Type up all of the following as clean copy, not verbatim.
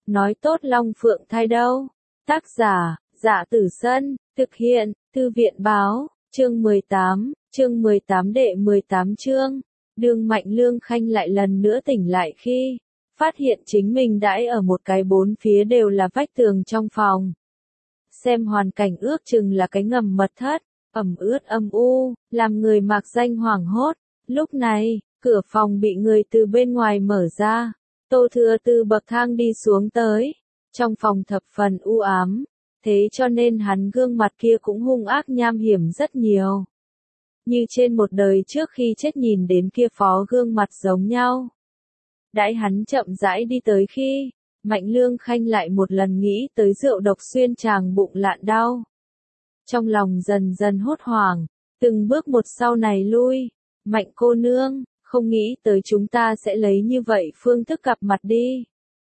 nói tốt Long Phượng thai đâu. Tác giả, Dạ Tử Sân, thực hiện, Thư viện báo, chương 18 đệ 18 chương. Đường Mạnh Lương Khanh lại lần nữa tỉnh lại khi phát hiện chính mình đãi ở một cái bốn phía đều là vách tường trong phòng. Xem hoàn cảnh ước chừng là cái ngầm mật thất, ẩm ướt âm u, làm người mạc danh hoảng hốt. Lúc này, cửa phòng bị người từ bên ngoài mở ra. Tô Thừa từ bậc thang đi xuống tới. Trong phòng thập phần u ám, thế cho nên hắn gương mặt kia cũng hung ác nham hiểm rất nhiều. Như trên một đời trước khi chết nhìn đến kia phó gương mặt giống nhau. Đãi hắn chậm rãi đi tới khi, Mạnh Lương Khanh lại một lần nghĩ tới rượu độc xuyên tràng bụng lạn đau. Trong lòng dần dần hốt hoảng, từng bước một sau này lui. Mạnh cô nương, không nghĩ tới chúng ta sẽ lấy như vậy phương thức gặp mặt đi.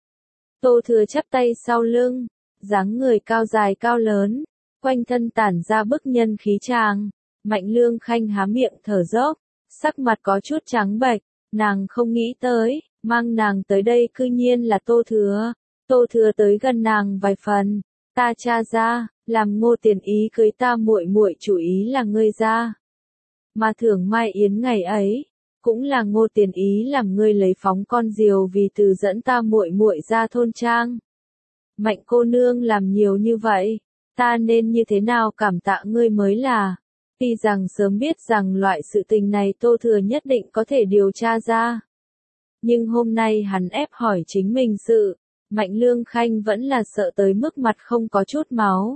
Tô Thừa chắp tay sau lưng, dáng người cao dài cao lớn, quanh thân tản ra bức nhân khí tràng. Mạnh Lương Khanh há miệng thở dốc, sắc mặt có chút trắng bệch, nàng không nghĩ tới, mang nàng tới đây cư nhiên là Tô Thừa. Tô Thừa tới gần nàng vài phần, ta cha ra, làm Ngô Tiền Ý cưới ta muội muội chủ ý là ngươi ra. Mà thưởng Mai Yến ngày ấy, cũng là Ngô Tiền Ý làm ngươi lấy phóng con diều vì từ dẫn ta muội muội ra thôn trang. Mạnh cô nương làm nhiều như vậy, ta nên như thế nào cảm tạ ngươi mới là. Tuy rằng sớm biết rằng loại sự tình này Tô Thừa nhất định có thể điều tra ra. Nhưng hôm nay hắn ép hỏi chính mình sự, Mạnh Lương Khanh vẫn là sợ tới mức mặt không có chút máu.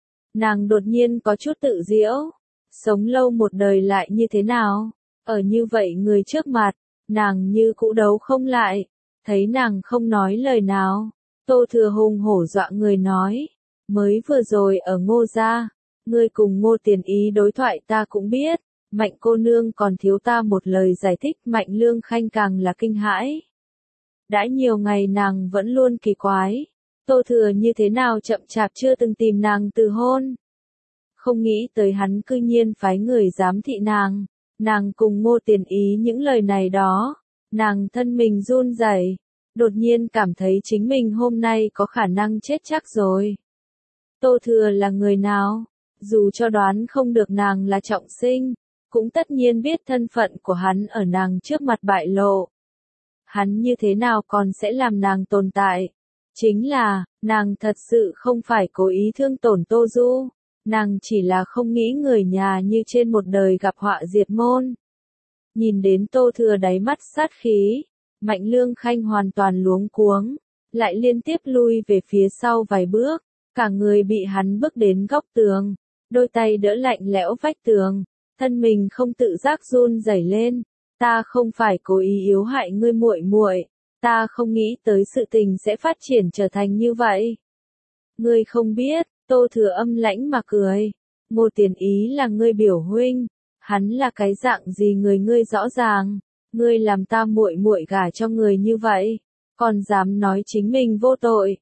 Nàng đột nhiên có chút tự giễu, sống lâu một đời lại như thế nào, ở như vậy người trước mặt, nàng như cũ đấu không lại, thấy nàng không nói lời nào, Tô Thừa hùng hổ dọa người nói, mới vừa rồi ở Ngô gia, ngươi cùng Ngô Tiền Ý đối thoại ta cũng biết, Mạnh cô nương còn thiếu ta một lời giải thích. Mạnh Lương Khanh càng là kinh hãi. Đã nhiều ngày nàng vẫn luôn kỳ quái, Tô Thừa như thế nào chậm chạp chưa từng tìm nàng từ hôn. Không nghĩ tới hắn cư nhiên phái người giám thị nàng cùng Ngô Tiền Ý những lời này đó, nàng thân mình run rẩy, đột nhiên cảm thấy chính mình hôm nay có khả năng chết chắc rồi. Tô Thừa là người nào? Dù cho đoán không được nàng là trọng sinh, cũng tất nhiên biết thân phận của hắn ở nàng trước mặt bại lộ. Hắn như thế nào còn sẽ làm nàng tồn tại? Chính là, nàng thật sự không phải cố ý thương tổn Tô Du, nàng chỉ là không nghĩ người nhà như trên một đời gặp họa diệt môn. Nhìn đến Tô Thừa đáy mắt sát khí, Mạnh Lương Khanh hoàn toàn luống cuống, lại liên tiếp lui về phía sau vài bước, cả người bị hắn bước đến góc tường, đôi tay đỡ lạnh lẽo vách tường, thân mình không tự giác run rẩy lên. Ta không phải cố ý yếu hại ngươi muội muội, ta không nghĩ tới sự tình sẽ phát triển trở thành như vậy. Ngươi không biết, Tô Thừa âm lãnh mà cười, Ngô Tiền Ý là ngươi biểu huynh, hắn là cái dạng gì người ngươi rõ ràng, ngươi làm ta muội muội gả cho người như vậy, còn dám nói chính mình vô tội.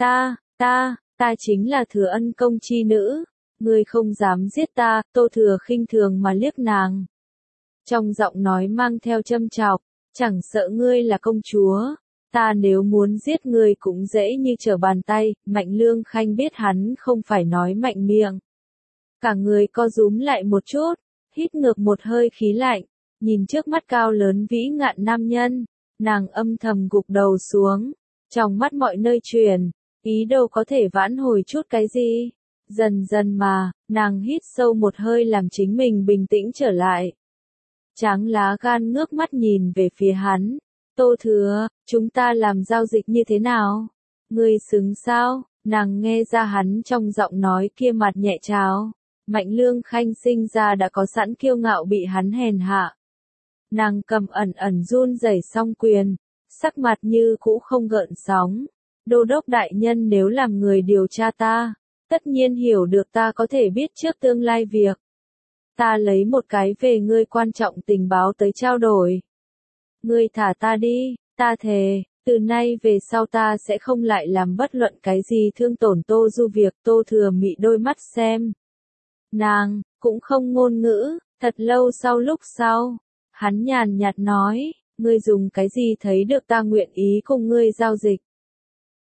Ta chính là Thừa Ân công chi nữ, ngươi không dám giết ta. Tô Thừa khinh thường mà liếc nàng. Trong giọng nói mang theo châm chọc, chẳng sợ ngươi là công chúa, ta nếu muốn giết ngươi cũng dễ như trở bàn tay. Mạnh Lương Khanh biết hắn không phải nói mạnh miệng. Cả người co rúm lại một chút, hít ngược một hơi khí lạnh, nhìn trước mắt cao lớn vĩ ngạn nam nhân, nàng âm thầm gục đầu xuống, trong mắt mọi nơi truyền, ý đồ có thể vãn hồi chút cái gì. Dần dần mà, nàng hít sâu một hơi làm chính mình bình tĩnh trở lại. Tráng lá gan ngước mắt nhìn về phía hắn. Tô Thừa, chúng ta làm giao dịch như thế nào? Ngươi xứng sao? Nàng nghe ra hắn trong giọng nói kia mặt nhẹ trào. Mạnh Lương Khanh sinh ra đã có sẵn kiêu ngạo bị hắn hèn hạ. Nàng cầm ẩn run rẩy song quyền, sắc mặt như cũ không gợn sóng. Đô đốc đại nhân nếu làm người điều tra ta, tất nhiên hiểu được ta có thể biết trước tương lai việc. Ta lấy một cái về ngươi quan trọng tình báo tới trao đổi. Ngươi thả ta đi, ta thề, từ nay về sau ta sẽ không lại làm bất luận cái gì thương tổn Tô Du việc. Tô Thừa mị đôi mắt xem. Nàng, cũng không ngôn ngữ, thật lâu sau, hắn nhàn nhạt nói, ngươi dùng cái gì thấy được ta nguyện ý cùng ngươi giao dịch.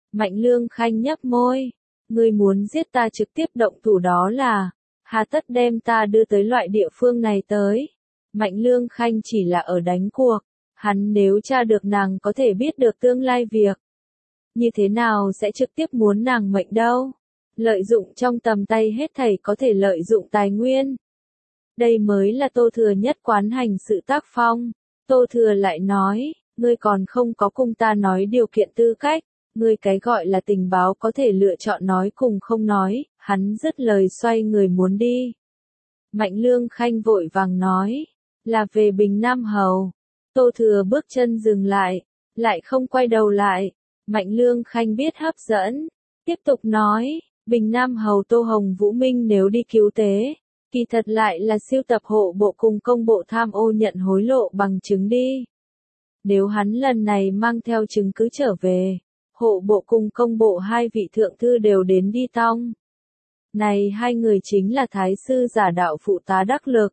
Mạnh Lương Khanh nhấp môi. Ngươi muốn giết ta trực tiếp động thủ đó là, hà tất đem ta đưa tới loại địa phương này tới. Mạnh Lương Khanh chỉ là ở đánh cuộc, hắn nếu tra được nàng có thể biết được tương lai việc. Như thế nào sẽ trực tiếp muốn nàng mệnh đâu? Lợi dụng trong tầm tay hết thảy có thể lợi dụng tài nguyên. Đây mới là Tô Thừa nhất quán hành sự tác phong. Tô Thừa lại nói, ngươi còn không có cùng ta nói điều kiện tư cách, ngươi cái gọi là tình báo có thể lựa chọn nói cùng không nói, hắn dứt lời xoay người muốn đi. Mạnh Lương Khanh vội vàng nói, là về Bình Nam Hầu. Tô Thừa bước chân dừng lại không quay đầu lại. Mạnh Lương Khanh biết hấp dẫn, tiếp tục nói, Bình Nam Hầu Tô Hồng Vũ Minh nếu đi cứu tế, kỳ thật lại là siêu tập hộ bộ cùng công bộ tham ô nhận hối lộ bằng chứng đi. Nếu hắn lần này mang theo chứng cứ trở về, hộ bộ cùng công bộ hai vị thượng thư đều đến đi tong. Này hai người chính là thái sư giả đạo phụ tá đắc lực.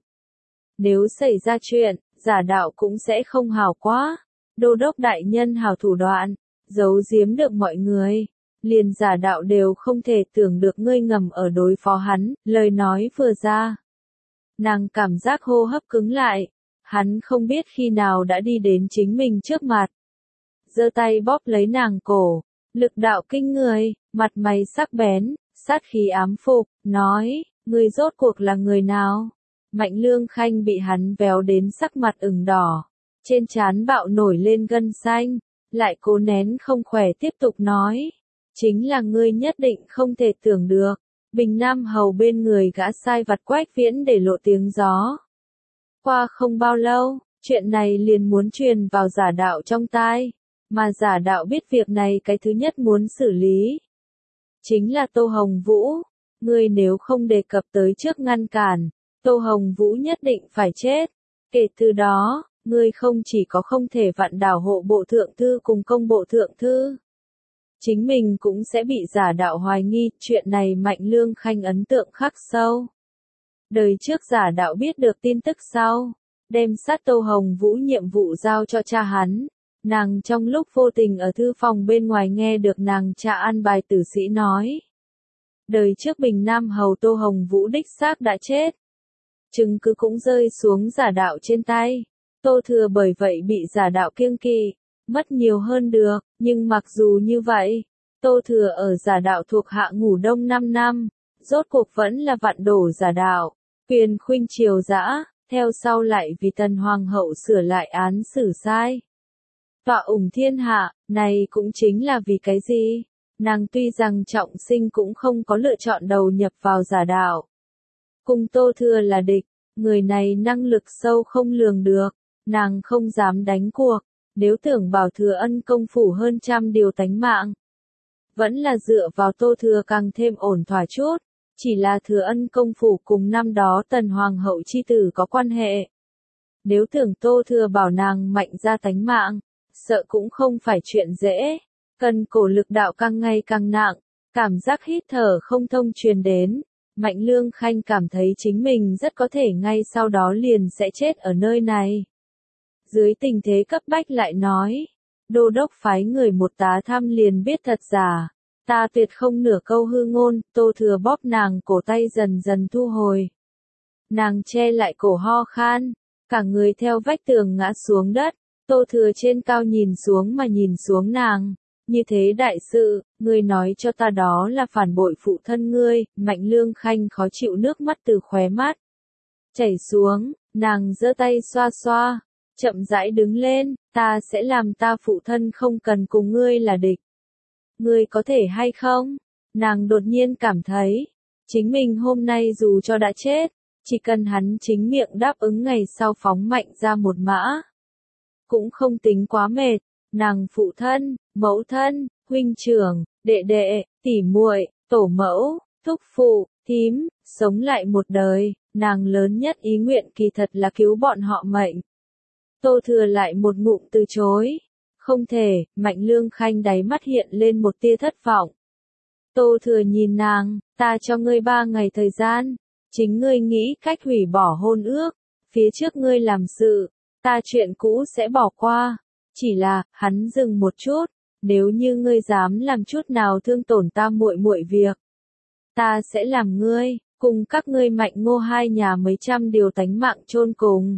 Nếu xảy ra chuyện, giả đạo cũng sẽ không hảo quá. Đô đốc đại nhân hảo thủ đoạn, giấu giếm được mọi người. Liền giả đạo đều không thể tưởng được ngươi ngầm ở đối phó hắn, lời nói vừa ra. Nàng cảm giác hô hấp cứng lại, hắn không biết khi nào đã đi đến chính mình trước mặt. Giơ tay bóp lấy nàng cổ, lực đạo kinh người, mặt mày sắc bén, sát khí ám phục, nói, ngươi rốt cuộc là người nào? Mạnh Lương Khanh bị hắn véo đến sắc mặt ửng đỏ, trên trán bạo nổi lên gân xanh, lại cố nén không khỏe tiếp tục nói. Chính là ngươi nhất định không thể tưởng được, Bình Nam Hầu bên người gã sai vặt Quách Viễn để lộ tiếng gió. Qua không bao lâu, chuyện này liền muốn truyền vào giả đạo trong tai, mà giả đạo biết việc này cái thứ nhất muốn xử lý. Chính là Tô Hồng Vũ, ngươi nếu không đề cập tới trước ngăn cản, Tô Hồng Vũ nhất định phải chết. Kể từ đó, ngươi không chỉ có không thể vặn đảo hộ bộ thượng thư cùng công bộ thượng thư. Chính mình cũng sẽ bị giả đạo hoài nghi, chuyện này Mạnh Lương Khanh ấn tượng khắc sâu. Đời trước giả đạo biết được tin tức sau, đem sát Tô Hồng Vũ nhiệm vụ giao cho cha hắn. Nàng trong lúc vô tình ở thư phòng bên ngoài nghe được nàng cha an bài tử sĩ nói. Đời trước Bình Nam Hầu Tô Hồng Vũ đích xác đã chết. Chứng cứ cũng rơi xuống giả đạo trên tay. Tô Thừa bởi vậy bị giả đạo kiêng kỵ, mất nhiều hơn được, nhưng mặc dù như vậy, Tô Thừa ở giả đạo thuộc hạ ngủ đông 5 năm, rốt cuộc vẫn là vặn đổ giả đạo, quyền khuynh triều dã, theo sau lại vì Tần Hoàng hậu sửa lại án xử sai. Tọa ủng thiên hạ, này cũng chính là vì cái gì? Nàng tuy rằng trọng sinh cũng không có lựa chọn đầu nhập vào giả đạo. Cùng Tô Thừa là địch, người này năng lực sâu không lường được, nàng không dám đánh cuộc, nếu tưởng bảo Thừa Ân công phủ hơn trăm điều tánh mạng. Vẫn là dựa vào Tô Thừa càng thêm ổn thỏa chút, chỉ là Thừa Ân công phủ cùng năm đó Tần Hoàng hậu chi tử có quan hệ. Nếu tưởng Tô Thừa bảo nàng mạnh ra tánh mạng, sợ cũng không phải chuyện dễ, cần cổ lực đạo càng ngày càng nặng, cảm giác hít thở không thông truyền đến. Mạnh Lương Khanh cảm thấy chính mình rất có thể ngay sau đó liền sẽ chết ở nơi này. Dưới tình thế cấp bách lại nói, đô đốc phái người một tá thăm liền biết thật giả, ta tuyệt không nửa câu hư ngôn. Tô Thừa bóp nàng cổ tay dần dần thu hồi. Nàng che lại cổ ho khan, cả người theo vách tường ngã xuống đất. Tô Thừa trên cao nhìn xuống mà nhìn xuống nàng. Như thế đại sự, ngươi nói cho ta đó là phản bội phụ thân ngươi. Mạnh Lương Khanh khó chịu, nước mắt từ khóe mắt chảy xuống, nàng giơ tay xoa xoa, chậm rãi đứng lên, ta sẽ làm ta phụ thân không cần cùng ngươi là địch. Ngươi có thể hay không? Nàng đột nhiên cảm thấy, chính mình hôm nay dù cho đã chết, chỉ cần hắn chính miệng đáp ứng ngày sau phóng mạnh ra một mã, cũng không tính quá mệt. Nàng phụ thân, mẫu thân, huynh trưởng, đệ đệ, tỷ muội, tổ mẫu, thúc phụ, thím, sống lại một đời, nàng lớn nhất ý nguyện kỳ thật là cứu bọn họ mệnh. Tô Thừa lại một ngụm từ chối. Không thể. Mạnh Lương Khanh đáy mắt hiện lên một tia thất vọng. Tô Thừa nhìn nàng, ta cho ngươi 3 ngày thời gian, chính ngươi nghĩ cách hủy bỏ hôn ước, phía trước ngươi làm sự, ta chuyện cũ sẽ bỏ qua. Chỉ là, hắn dừng một chút, nếu như ngươi dám làm chút nào thương tổn ta muội muội việc, ta sẽ làm ngươi, cùng các ngươi Mạnh Ngô hai nhà mấy trăm điều tánh mạng chôn cùng.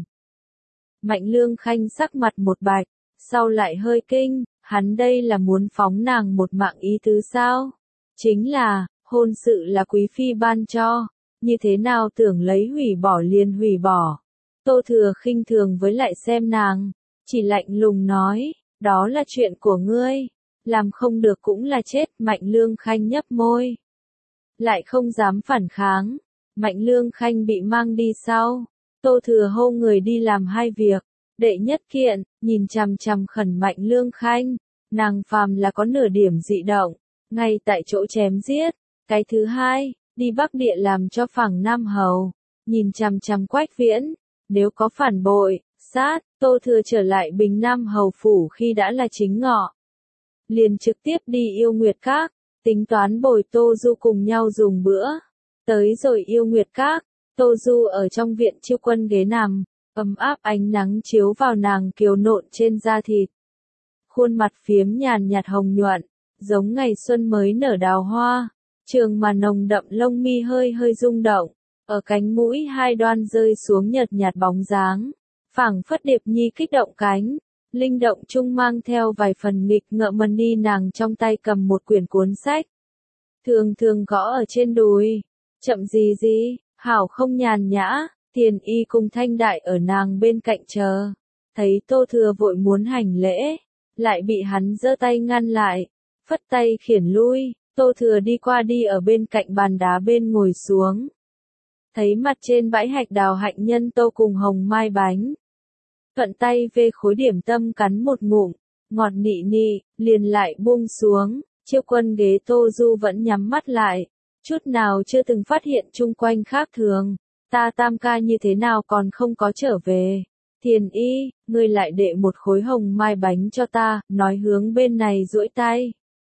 Mạnh Lương Khanh sắc mặt một bạch, sau lại hơi kinh, hắn đây là muốn phóng nàng một mạng ý tứ sao? Chính là, hôn sự là quý phi ban cho, như thế nào tưởng lấy hủy bỏ liền hủy bỏ. Tô Thừa khinh thường với lại xem nàng, chỉ lạnh lùng nói, đó là chuyện của ngươi, làm không được cũng là chết. Mạnh Lương Khanh nhấp môi, lại không dám phản kháng. Mạnh Lương Khanh bị mang đi sau, Tô Thừa hô người đi làm hai việc. Đệ nhất kiện, nhìn chằm chằm khẩn Mạnh Lương Khanh, nàng phàm là có nửa điểm dị động, ngay tại chỗ chém giết. Cái thứ hai, đi Bắc Địa làm cho phẳng Nam Hầu, nhìn chằm chằm Quách Viễn, nếu có phản bội, sát. Tô Thừa trở lại Bình Nam Hầu phủ khi đã là chính ngọ, liền trực tiếp đi Yêu Nguyệt Các, tính toán bồi Tô Du cùng nhau dùng bữa. Tới rồi Yêu Nguyệt Các, Tô Du ở trong viện chiêu quân ghế nằm, ấm áp ánh nắng chiếu vào nàng kiều nộn trên da thịt. Khuôn mặt phiếm nhàn nhạt hồng nhuận, giống ngày xuân mới nở đào hoa, trường mà nồng đậm lông mi hơi hơi rung động, ở cánh mũi hai đoan rơi xuống nhợt nhạt bóng dáng, phảng phất điệp nhi kích động cánh, linh động chung mang theo vài phần nghịch ngợm. Mân Ni nàng trong tay cầm một quyển cuốn sách, thường thường gõ ở trên đùi, chậm gì, hảo không nhàn nhã. Tiền Y cùng Thanh Đại ở nàng bên cạnh chờ, thấy Tô Thừa vội muốn hành lễ, lại bị hắn giơ tay ngăn lại, phất tay khiển lui. Tô Thừa đi qua đi ở bên cạnh bàn đá bên ngồi xuống, thấy mặt trên bãi hạch đào hạnh nhân tô cùng hồng mai bánh, thuận tay về khối điểm tâm cắn một ngụm, ngọt nị nị, liền lại buông xuống. Chiêu quân ghế Tô Du vẫn nhắm mắt lại, chút nào chưa từng phát hiện chung quanh khác thường. Ta Tam ca như thế nào còn không có trở về? Thiền Y, ngươi lại đệ một khối hồng mai bánh cho ta, nói hướng bên này duỗi tay.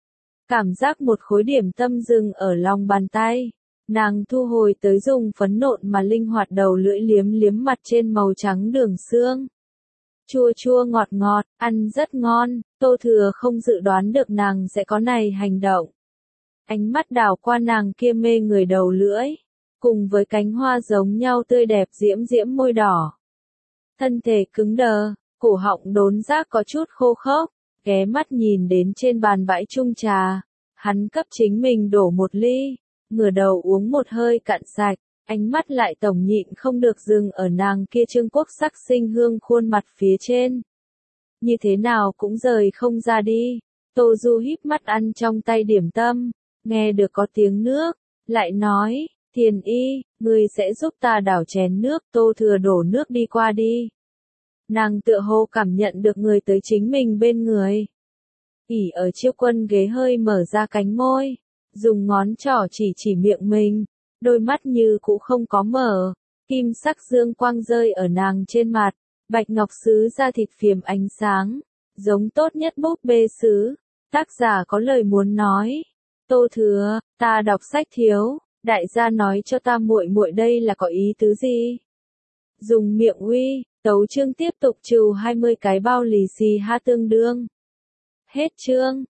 Cảm giác một khối điểm tâm dừng ở lòng bàn tay. Nàng thu hồi tới dùng phấn nộn mà linh hoạt đầu lưỡi liếm liếm mặt trên màu trắng đường xương. Chua chua ngọt ngọt, ăn rất ngon. Tô Thừa không dự đoán được nàng sẽ có này hành động. Ánh mắt đảo qua nàng kia mê người đầu lưỡi, cùng với cánh hoa giống nhau tươi đẹp diễm diễm môi đỏ. Thân thể cứng đờ, cổ họng đốn giác có chút khô khốc, ghé mắt nhìn đến trên bàn bãi chung trà. Hắn cấp chính mình đổ một ly, ngửa đầu uống một hơi cạn sạch, ánh mắt lại tổng nhịn không được dừng ở nàng kia trương quốc sắc sinh hương khuôn mặt phía trên. Như thế nào cũng rời không ra đi. Tô Du híp mắt ăn trong tay điểm tâm, nghe được có tiếng nước, lại nói, Thiền Y, ngươi sẽ giúp ta đảo chén nước. Tô Thừa đổ nước đi qua đi. Nàng tựa hồ cảm nhận được người tới chính mình bên người. ỉ ở chiêu quân ghế hơi mở ra cánh môi, dùng ngón trỏ chỉ miệng mình, đôi mắt như cũ không có mở, kim sắc dương quang rơi ở nàng trên mặt, bạch ngọc sứ da thịt phiếm ánh sáng, giống tốt nhất búp bê sứ. Tác giả có lời muốn nói. Tô Thừa, ta đọc sách thiếu, đại gia nói cho ta muội muội đây là có ý tứ gì? Dùng miệng uy, tấu chương tiếp tục trừ 20 cái bao lì xì ha tương đương. Hết chương.